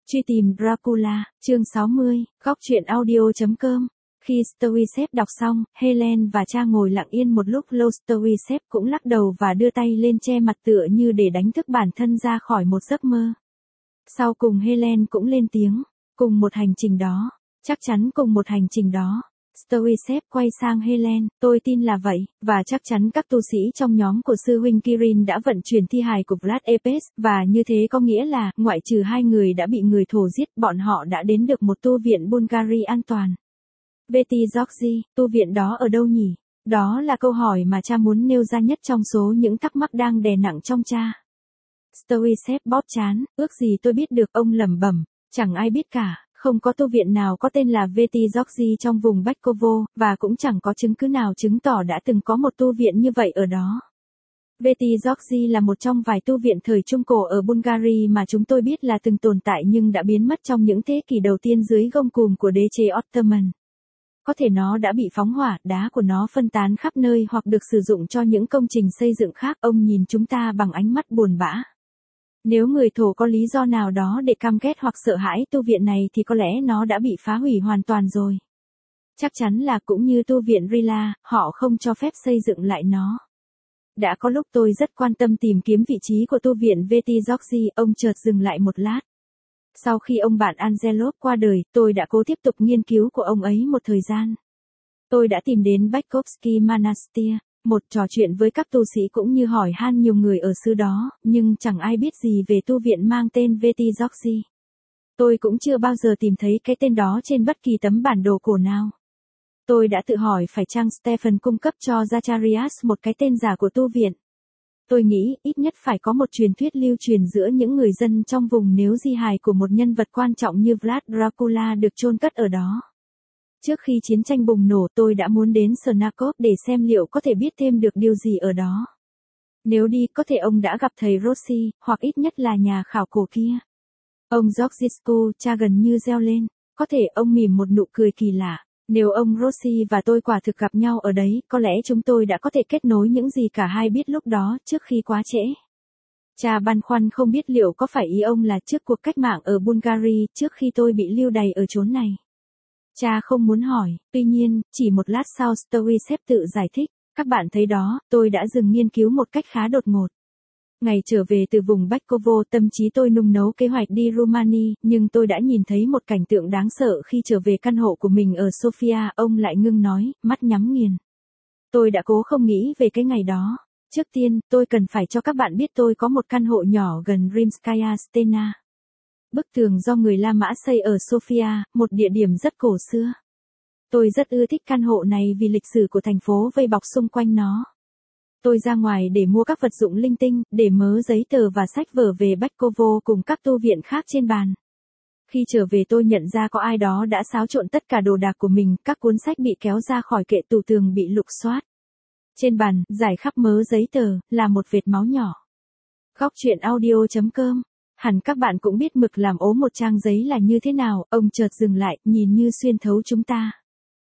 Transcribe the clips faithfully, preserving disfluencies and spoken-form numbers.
Truy tìm Dracula, chương sáu mươi, góc truyện audio.com. Khi Stoiceps đọc xong, Helen và cha ngồi lặng yên một lúc lâu. Stoiceps cũng lắc đầu và đưa tay lên che mặt tựa như để đánh thức bản thân ra khỏi một giấc mơ. Sau cùng Helen cũng lên tiếng, cùng một hành trình đó, chắc chắn cùng một hành trình đó. Stoiceps quay sang Helen, tôi tin là vậy, và chắc chắn các tu sĩ trong nhóm của sư huynh Kirin đã vận chuyển thi hài của Vlad Tepes, và như thế có nghĩa là, ngoại trừ hai người đã bị người thổ giết, bọn họ đã đến được một tu viện Bulgari an toàn. Veti Georgi, tu viện đó ở đâu nhỉ? Đó là câu hỏi mà cha muốn nêu ra nhất trong số những thắc mắc đang đè nặng trong cha. Stoiceps bóp trán, ước gì tôi biết được, ông lẩm bẩm, chẳng ai biết cả. Không có tu viện nào có tên là Veti Georgi trong vùng Bachkovo, và cũng chẳng có chứng cứ nào chứng tỏ đã từng có một tu viện như vậy ở đó. Veti Georgi là một trong vài tu viện thời Trung Cổ ở Bulgaria mà chúng tôi biết là từng tồn tại nhưng đã biến mất trong những thế kỷ đầu tiên dưới gông cùm của đế chế Ottoman. Có thể nó đã bị phóng hỏa, đá của nó phân tán khắp nơi hoặc được sử dụng cho những công trình xây dựng khác. Ông nhìn chúng ta bằng ánh mắt buồn bã. Nếu người thổ có lý do nào đó để căm ghét hoặc sợ hãi tu viện này thì có lẽ nó đã bị phá hủy hoàn toàn rồi. Chắc chắn là cũng như tu viện Rila, họ không cho phép xây dựng lại nó. Đã có lúc tôi rất quan tâm tìm kiếm vị trí của tu viện Veti Georgi, ông chợt dừng lại một lát. Sau khi ông bạn Angelov qua đời, tôi đã cố tiếp tục nghiên cứu của ông ấy một thời gian. Tôi đã tìm đến Bakovsky Monastir, một trò chuyện với các tu sĩ cũng như hỏi han nhiều người ở xứ đó, nhưng chẳng ai biết gì về tu viện mang tên Veti Georgi. Tôi cũng chưa bao giờ tìm thấy cái tên đó trên bất kỳ tấm bản đồ cổ nào. Tôi đã tự hỏi phải chăng Stephen cung cấp cho Zacharias một cái tên giả của tu viện. Tôi nghĩ ít nhất phải có một truyền thuyết lưu truyền giữa những người dân trong vùng nếu di hài của một nhân vật quan trọng như Vlad Dracula được chôn cất ở đó. Trước khi chiến tranh bùng nổ tôi đã muốn đến Snakov để xem liệu có thể biết thêm được điều gì ở đó. Nếu đi có thể ông đã gặp thầy Rossi, hoặc ít nhất là nhà khảo cổ kia. Ông Georgescu, cha gần như reo lên. Có thể ông mỉm một nụ cười kỳ lạ. Nếu ông Rossi và tôi quả thực gặp nhau ở đấy, có lẽ chúng tôi đã có thể kết nối những gì cả hai biết lúc đó trước khi quá trễ. Cha băn khoăn không biết liệu có phải ý ông là trước cuộc cách mạng ở Bulgaria, trước khi tôi bị lưu đày ở chốn này. Cha không muốn hỏi, tuy nhiên, chỉ một lát sau Stoiceps tự giải thích, các bạn thấy đó, tôi đã dừng nghiên cứu một cách khá đột ngột. Ngày trở về từ vùng Bachkovo, tâm trí tôi nung nấu kế hoạch đi Rumani, nhưng tôi đã nhìn thấy một cảnh tượng đáng sợ khi trở về căn hộ của mình ở Sofia, ông lại ngưng nói, mắt nhắm nghiền. Tôi đã cố không nghĩ về cái ngày đó. Trước tiên, tôi cần phải cho các bạn biết tôi có một căn hộ nhỏ gần Rimskaya Stena. Bức tường do người La Mã xây ở Sofia, một địa điểm rất cổ xưa. Tôi rất ưa thích căn hộ này vì lịch sử của thành phố vây bọc xung quanh nó. Tôi ra ngoài để mua các vật dụng linh tinh, để mớ giấy tờ và sách vở về Bachkovo cùng các tu viện khác trên bàn. Khi trở về tôi nhận ra có ai đó đã xáo trộn tất cả đồ đạc của mình, các cuốn sách bị kéo ra khỏi kệ tủ tường bị lục soát. Trên bàn, rải khắp mớ giấy tờ, là một vệt máu nhỏ. Góc truyện audio.com. Hẳn các bạn cũng biết mực làm ố một trang giấy là như thế nào, ông chợt dừng lại, nhìn như xuyên thấu chúng ta.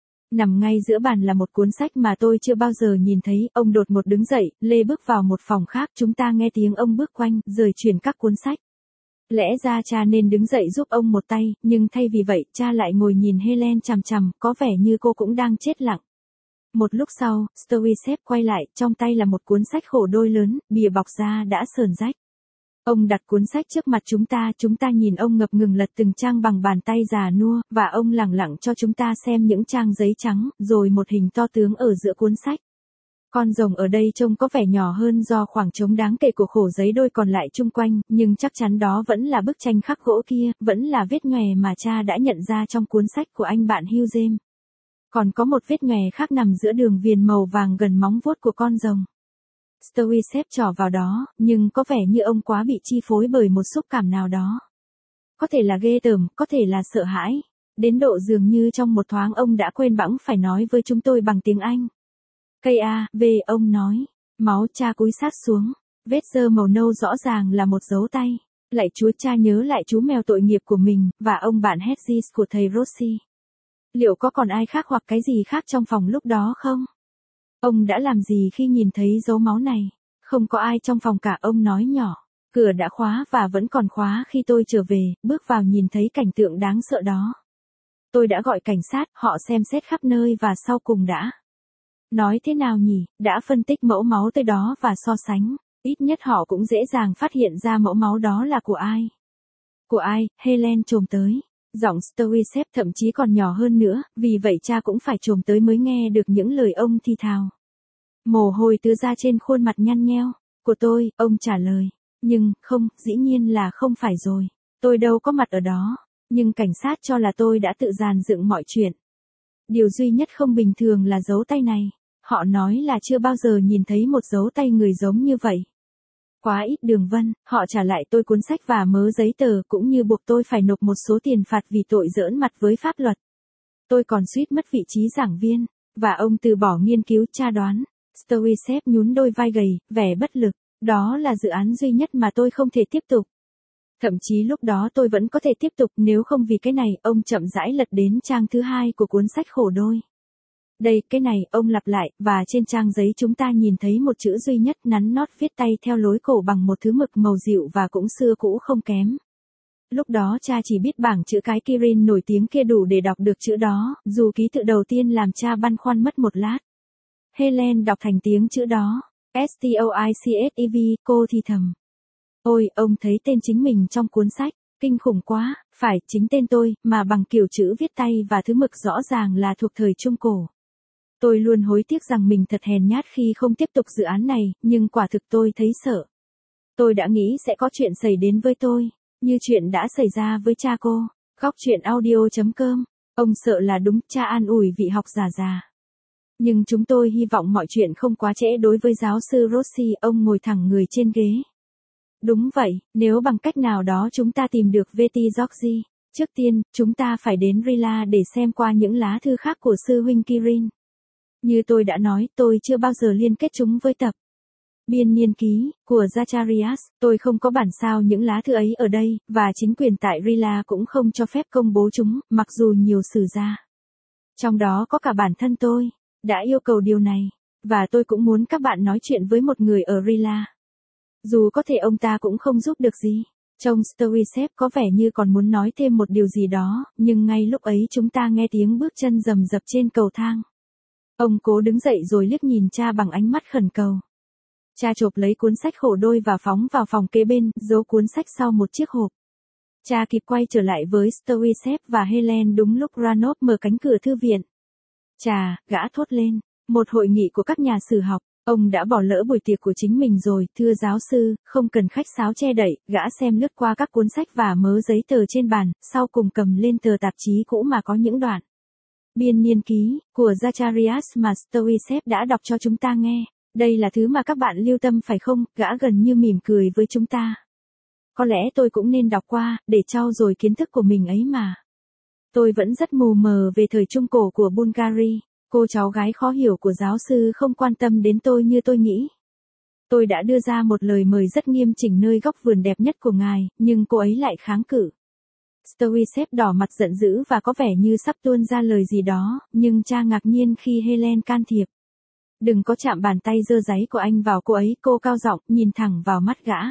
Nằm ngay giữa bàn là một cuốn sách mà tôi chưa bao giờ nhìn thấy, ông đột ngột đứng dậy, lê bước vào một phòng khác, chúng ta nghe tiếng ông bước quanh, rời chuyển các cuốn sách. Lẽ ra cha nên đứng dậy giúp ông một tay, nhưng thay vì vậy, cha lại ngồi nhìn Helen chằm chằm, có vẻ như cô cũng đang chết lặng. Một lúc sau, Stoiceps quay lại, trong tay là một cuốn sách khổ đôi lớn, bìa bọc da đã sờn rách. Ông đặt cuốn sách trước mặt chúng ta, chúng ta nhìn ông ngập ngừng lật từng trang bằng bàn tay già nua, và ông lẳng lặng cho chúng ta xem những trang giấy trắng, rồi một hình to tướng ở giữa cuốn sách. Con rồng ở đây trông có vẻ nhỏ hơn do khoảng trống đáng kể của khổ giấy đôi còn lại chung quanh, nhưng chắc chắn đó vẫn là bức tranh khắc gỗ kia, vẫn là vết nhòe mà cha đã nhận ra trong cuốn sách của anh bạn Hugh James. Còn có một vết nhòe khác nằm giữa đường viền màu vàng gần móng vuốt của con rồng. Stoiceps trỏ vào đó, nhưng có vẻ như ông quá bị chi phối bởi một xúc cảm nào đó. Có thể là ghê tởm, có thể là sợ hãi. Đến độ dường như trong một thoáng ông đã quên bẵng phải nói với chúng tôi bằng tiếng Anh. Cây A, V, ông nói. Máu, cha cúi sát xuống. Vết xơ màu nâu rõ ràng là một dấu tay. Lạy Chúa, cha nhớ lại chú mèo tội nghiệp của mình, và ông bạn Hedges của thầy Rossi. Liệu có còn ai khác hoặc cái gì khác trong phòng lúc đó không? Ông đã làm gì khi nhìn thấy dấu máu này? Không có ai trong phòng cả, ông nói nhỏ. Cửa đã khóa và vẫn còn khóa khi tôi trở về, bước vào nhìn thấy cảnh tượng đáng sợ đó. Tôi đã gọi cảnh sát, họ xem xét khắp nơi và sau cùng đã. Nói thế nào nhỉ, đã phân tích mẫu máu tới đó và so sánh. Ít nhất họ cũng dễ dàng phát hiện ra mẫu máu đó là của ai. Của ai, Helen chồm tới. Giọng Stoiceps thậm chí còn nhỏ hơn nữa, vì vậy cha cũng phải chồm tới mới nghe được những lời ông thì thào. Mồ hôi tứa ra trên khuôn mặt nhăn nheo. Của tôi, ông trả lời. Nhưng, không, dĩ nhiên là không phải rồi. Tôi đâu có mặt ở đó. Nhưng cảnh sát cho là tôi đã tự dàn dựng mọi chuyện. Điều duy nhất không bình thường là dấu tay này. Họ nói là chưa bao giờ nhìn thấy một dấu tay người giống như vậy. Quá ít đường vân, họ trả lại tôi cuốn sách và mớ giấy tờ cũng như buộc tôi phải nộp một số tiền phạt vì tội giỡn mặt với pháp luật. Tôi còn suýt mất vị trí giảng viên, và ông từ bỏ nghiên cứu tra đoán. Stoiceps nhún đôi vai gầy, vẻ bất lực. Đó là dự án duy nhất mà tôi không thể tiếp tục. Thậm chí lúc đó tôi vẫn có thể tiếp tục nếu không vì cái này, ông chậm rãi lật đến trang thứ hai của cuốn sách khổ đôi. Đây, cái này, ông lặp lại, và trên trang giấy chúng ta nhìn thấy một chữ duy nhất nắn nót viết tay theo lối cổ bằng một thứ mực màu dịu và cũng xưa cũ không kém. Lúc đó cha chỉ biết bảng chữ cái Kirin nổi tiếng kia đủ để đọc được chữ đó, dù ký tự đầu tiên làm cha băn khoăn mất một lát. Helen đọc thành tiếng chữ đó. S-T-O-I-C-S-E-V, cô thì thầm. Ôi, ông thấy tên chính mình trong cuốn sách, kinh khủng quá, phải, chính tên tôi, mà bằng kiểu chữ viết tay và thứ mực rõ ràng là thuộc thời Trung Cổ. Tôi luôn hối tiếc rằng mình thật hèn nhát khi không tiếp tục dự án này, nhưng quả thực tôi thấy sợ. Tôi đã nghĩ sẽ có chuyện xảy đến với tôi, như chuyện đã xảy ra với cha cô. Góc truyện audio chấm com. Ông sợ là đúng, cha an ủi vị học giả già. Nhưng chúng tôi hy vọng mọi chuyện không quá trễ đối với giáo sư Rossi, ông ngồi thẳng người trên ghế. Đúng vậy, nếu bằng cách nào đó chúng ta tìm được Veti Georgi, trước tiên, chúng ta phải đến Rila để xem qua những lá thư khác của sư huynh Kirin. Như tôi đã nói, tôi chưa bao giờ liên kết chúng với tập biên niên ký của Zacharias, tôi không có bản sao những lá thư ấy ở đây, và chính quyền tại Rila cũng không cho phép công bố chúng, mặc dù nhiều sử gia, trong đó có cả bản thân tôi, đã yêu cầu điều này, và tôi cũng muốn các bạn nói chuyện với một người ở Rila. Dù có thể ông ta cũng không giúp được gì. Trông Stoiceps có vẻ như còn muốn nói thêm một điều gì đó, nhưng ngay lúc ấy chúng ta nghe tiếng bước chân rầm rập trên cầu thang. Ông cố đứng dậy rồi liếc nhìn cha bằng ánh mắt khẩn cầu. Cha chộp lấy cuốn sách khổ đôi và phóng vào phòng kế bên, giấu cuốn sách sau một chiếc hộp. Cha kịp quay trở lại với Stoiceps và Helen đúng lúc Ranov mở cánh cửa thư viện. Chà, gã thốt lên, một hội nghị của các nhà sử học. Ông đã bỏ lỡ buổi tiệc của chính mình rồi, thưa giáo sư, không cần khách sáo che đậy, gã xem lướt qua các cuốn sách và mớ giấy tờ trên bàn, sau cùng cầm lên tờ tạp chí cũ mà có những đoạn biên niên ký của Zacharias mà Stoiceps đã đọc cho chúng ta nghe. Đây là thứ mà các bạn lưu tâm phải không? Gã gần như mỉm cười với chúng ta. Có lẽ tôi cũng nên đọc qua, để trau dồi kiến thức của mình ấy mà. Tôi vẫn rất mù mờ về thời Trung Cổ của Bulgari. Cô cháu gái khó hiểu của giáo sư không quan tâm đến tôi như tôi nghĩ. Tôi đã đưa ra một lời mời rất nghiêm chỉnh nơi góc vườn đẹp nhất của ngài, nhưng cô ấy lại kháng cự. Stoiceps đỏ mặt giận dữ và có vẻ như sắp tuôn ra lời gì đó, nhưng cha ngạc nhiên khi Helen can thiệp. Đừng có chạm bàn tay dơ dáy của anh vào cô ấy, cô cao giọng, nhìn thẳng vào mắt gã.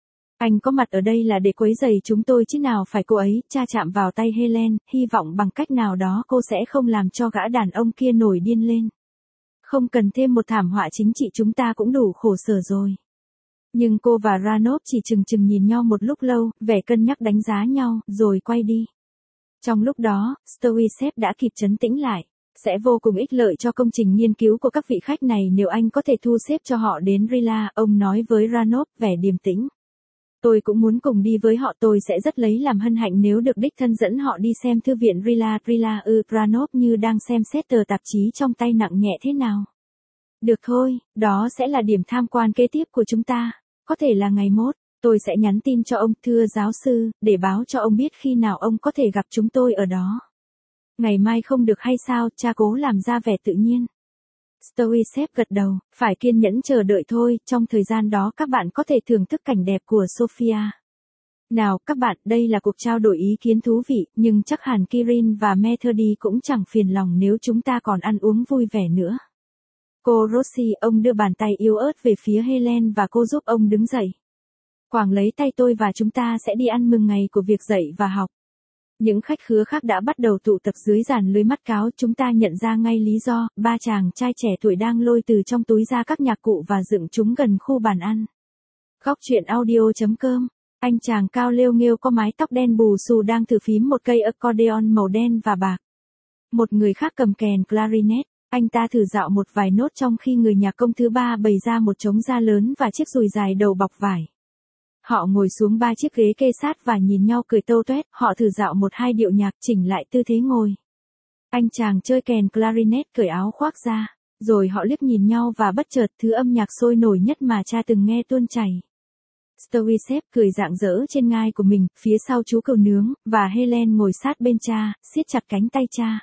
Anh có mặt ở đây là để quấy rầy chúng tôi chứ nào phải cô ấy. Cha chạm vào tay Helen, hy vọng bằng cách nào đó cô sẽ không làm cho gã đàn ông kia nổi điên lên. Không cần thêm một thảm họa chính trị, chúng ta cũng đủ khổ sở rồi. Nhưng cô và Ranov chỉ chừng chừng nhìn nhau một lúc lâu, vẻ cân nhắc đánh giá nhau, rồi quay đi. Trong lúc đó, Stoiceps đã kịp trấn tĩnh lại. Sẽ vô cùng ích lợi cho công trình nghiên cứu của các vị khách này nếu anh có thể thu xếp cho họ đến Rila, ông nói với Ranov, vẻ điềm tĩnh. Tôi cũng muốn cùng đi với họ, tôi sẽ rất lấy làm hân hạnh nếu được đích thân dẫn họ đi xem thư viện Rila. Rila ư, Ranov như đang xem xét tờ tạp chí trong tay nặng nhẹ thế nào. Được thôi, đó sẽ là điểm tham quan kế tiếp của chúng ta. Có thể là ngày mốt, tôi sẽ nhắn tin cho ông, thưa giáo sư, để báo cho ông biết khi nào ông có thể gặp chúng tôi ở đó. Ngày mai không được hay sao? Cha cố làm ra vẻ tự nhiên. Stoiceps gật đầu, phải kiên nhẫn chờ đợi thôi, trong thời gian đó các bạn có thể thưởng thức cảnh đẹp của Sofia. Nào các bạn, đây là cuộc trao đổi ý kiến thú vị, nhưng chắc hẳn Kirin và Methody cũng chẳng phiền lòng nếu chúng ta còn ăn uống vui vẻ nữa. Cô Rossi, ông đưa bàn tay yếu ớt về phía Helen và cô giúp ông đứng dậy. Quảng lấy tay tôi và chúng ta sẽ đi ăn mừng ngày của việc dạy và học. Những khách khứa khác đã bắt đầu tụ tập dưới dàn lưới mắt cáo, chúng ta nhận ra ngay lý do, ba chàng trai trẻ tuổi đang lôi từ trong túi ra các nhạc cụ và dựng chúng gần khu bàn ăn. Góc truyện audio.com. Anh chàng cao lêu nghêu có mái tóc đen bù xù đang thử phím một cây accordion màu đen và bạc. Một người khác cầm kèn clarinet, anh ta thử dạo một vài nốt trong khi người nhạc công thứ ba bày ra một trống da lớn và chiếc dùi dài đầu bọc vải. Họ ngồi xuống ba chiếc ghế kê sát và nhìn nhau cười tâu tuét, họ thử dạo một hai điệu nhạc, chỉnh lại tư thế ngồi. Anh chàng chơi kèn clarinet cởi áo khoác ra, rồi họ liếc nhìn nhau và bất chợt thứ âm nhạc sôi nổi nhất mà cha từng nghe tuôn chảy. Stewie xếp cười rạng rỡ trên ngai của mình, phía sau chú cừu nướng, và Helen ngồi sát bên cha, siết chặt cánh tay cha.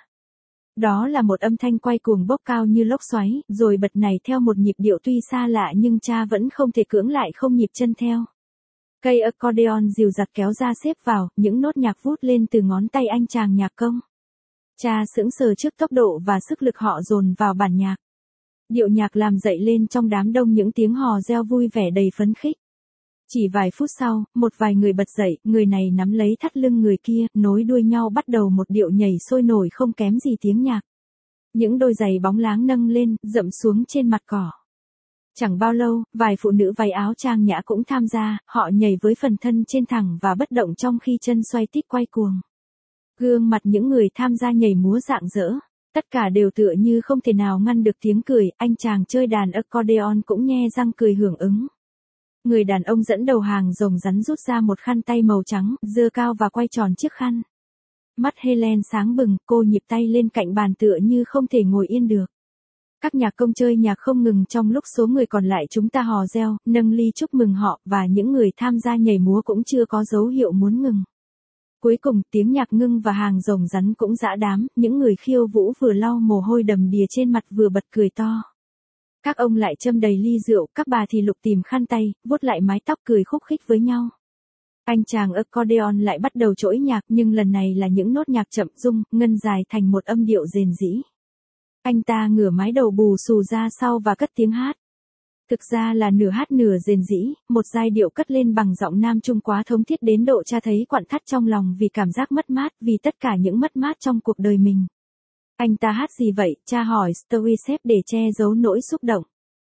Đó là một âm thanh quay cuồng bốc cao như lốc xoáy, rồi bật này theo một nhịp điệu tuy xa lạ nhưng cha vẫn không thể cưỡng lại không nhịp chân theo. Cây accordion dìu dặt kéo ra xếp vào, những nốt nhạc vút lên từ ngón tay anh chàng nhạc công. Cha sững sờ trước tốc độ và sức lực họ dồn vào bản nhạc. Điệu nhạc làm dậy lên trong đám đông những tiếng hò reo vui vẻ đầy phấn khích. Chỉ vài phút sau, một vài người bật dậy, người này nắm lấy thắt lưng người kia, nối đuôi nhau bắt đầu một điệu nhảy sôi nổi không kém gì tiếng nhạc. Những đôi giày bóng láng nâng lên, dậm xuống trên mặt cỏ. Chẳng bao lâu, vài phụ nữ váy áo trang nhã cũng tham gia, họ nhảy với phần thân trên thẳng và bất động trong khi chân xoay tít quay cuồng. Gương mặt những người tham gia nhảy múa rạng rỡ, tất cả đều tựa như không thể nào ngăn được tiếng cười, anh chàng chơi đàn accordion cũng nhe răng cười hưởng ứng. Người đàn ông dẫn đầu hàng rồng rắn rút ra một khăn tay màu trắng, giơ cao và quay tròn chiếc khăn. Mắt Helen sáng bừng, cô nhịp tay lên cạnh bàn tựa như không thể ngồi yên được. Các nhạc công chơi nhạc không ngừng trong lúc số người còn lại chúng ta hò reo, nâng ly chúc mừng họ, và những người tham gia nhảy múa cũng chưa có dấu hiệu muốn ngừng. Cuối cùng, tiếng nhạc ngưng và hàng rồng rắn cũng dã đám, những người khiêu vũ vừa lau mồ hôi đầm đìa trên mặt vừa bật cười to. Các ông lại châm đầy ly rượu, các bà thì lục tìm khăn tay, vuốt lại mái tóc cười khúc khích với nhau. Anh chàng accordion lại bắt đầu trỗi nhạc, nhưng lần này là những nốt nhạc chậm rung, ngân dài thành một âm điệu rền rĩ. Anh ta ngửa mái đầu bù xù ra sau và cất tiếng hát. Thực ra là nửa hát nửa rền rĩ, một giai điệu cất lên bằng giọng nam trung quá thống thiết đến độ cha thấy quặn thắt trong lòng vì cảm giác mất mát, vì tất cả những mất mát trong cuộc đời mình. Anh ta hát gì vậy? Cha hỏi Stewie xếp để che giấu nỗi xúc động.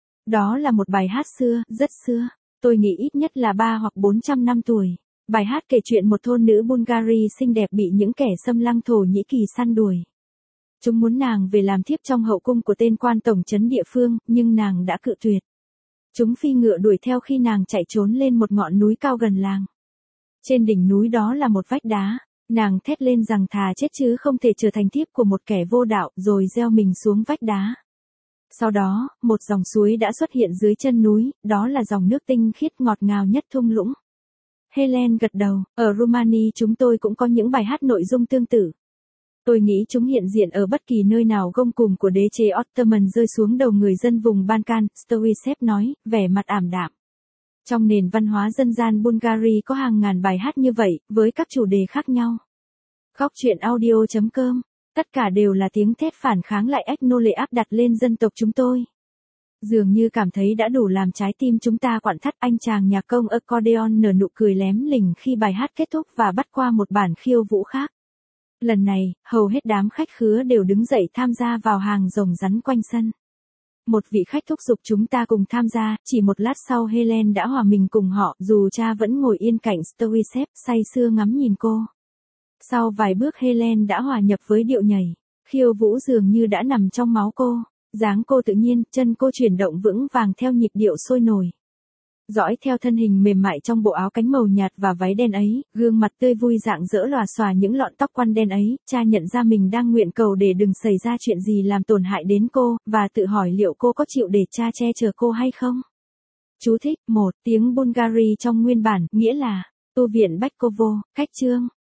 Đó là một bài hát xưa, rất xưa. Tôi nghĩ ít nhất là ba hoặc bốn trăm năm tuổi. Bài hát kể chuyện một thôn nữ Bulgari xinh đẹp bị những kẻ xâm lăng Thổ Nhĩ Kỳ săn đuổi. Chúng muốn nàng về làm thiếp trong hậu cung của tên quan tổng trấn địa phương, nhưng nàng đã cự tuyệt. Chúng phi ngựa đuổi theo khi nàng chạy trốn lên một ngọn núi cao gần làng. Trên đỉnh núi đó là một vách đá. Nàng thét lên rằng thà chết chứ không thể trở thành thiếp của một kẻ vô đạo, rồi gieo mình xuống vách đá. Sau đó, một dòng suối đã xuất hiện dưới chân núi, đó là dòng nước tinh khiết ngọt ngào nhất thung lũng. Helen gật đầu, ở Rumani chúng tôi cũng có những bài hát nội dung tương tự. Tôi nghĩ chúng hiện diện ở bất kỳ nơi nào gông cùm của đế chế Ottoman rơi xuống đầu người dân vùng Balkan, Stewie xếp nói, vẻ mặt ảm đạm. Trong nền văn hóa dân gian Bulgari có hàng ngàn bài hát như vậy, với các chủ đề khác nhau. Góc truyện audio.com. Tất cả đều là tiếng thét phản kháng lại ách nô lệ áp đặt lên dân tộc chúng tôi. Dường như cảm thấy đã đủ làm trái tim chúng ta quặn thắt, anh chàng nhạc công accordion nở nụ cười lém lỉnh khi bài hát kết thúc và bắt qua một bản khiêu vũ khác. Lần này, hầu hết đám khách khứa đều đứng dậy tham gia vào hàng rồng rắn quanh sân. Một vị khách thúc giục chúng ta cùng tham gia, chỉ một lát sau Helen đã hòa mình cùng họ, dù cha vẫn ngồi yên cạnh Stewie xếp, say sưa ngắm nhìn cô. Sau vài bước Helen đã hòa nhập với điệu nhảy, khiêu vũ dường như đã nằm trong máu cô, dáng cô tự nhiên, chân cô chuyển động vững vàng theo nhịp điệu sôi nổi. Dõi theo thân hình mềm mại trong bộ áo cánh màu nhạt và váy đen ấy, gương mặt tươi vui rạng rỡ lòa xòa những lọn tóc quăn đen ấy, cha nhận ra mình đang nguyện cầu để đừng xảy ra chuyện gì làm tổn hại đến cô, và tự hỏi liệu cô có chịu để cha che chở cô hay không. Chú thích, một tiếng Bulgari trong nguyên bản, nghĩa là, tu viện Bách Kovo, cách chương.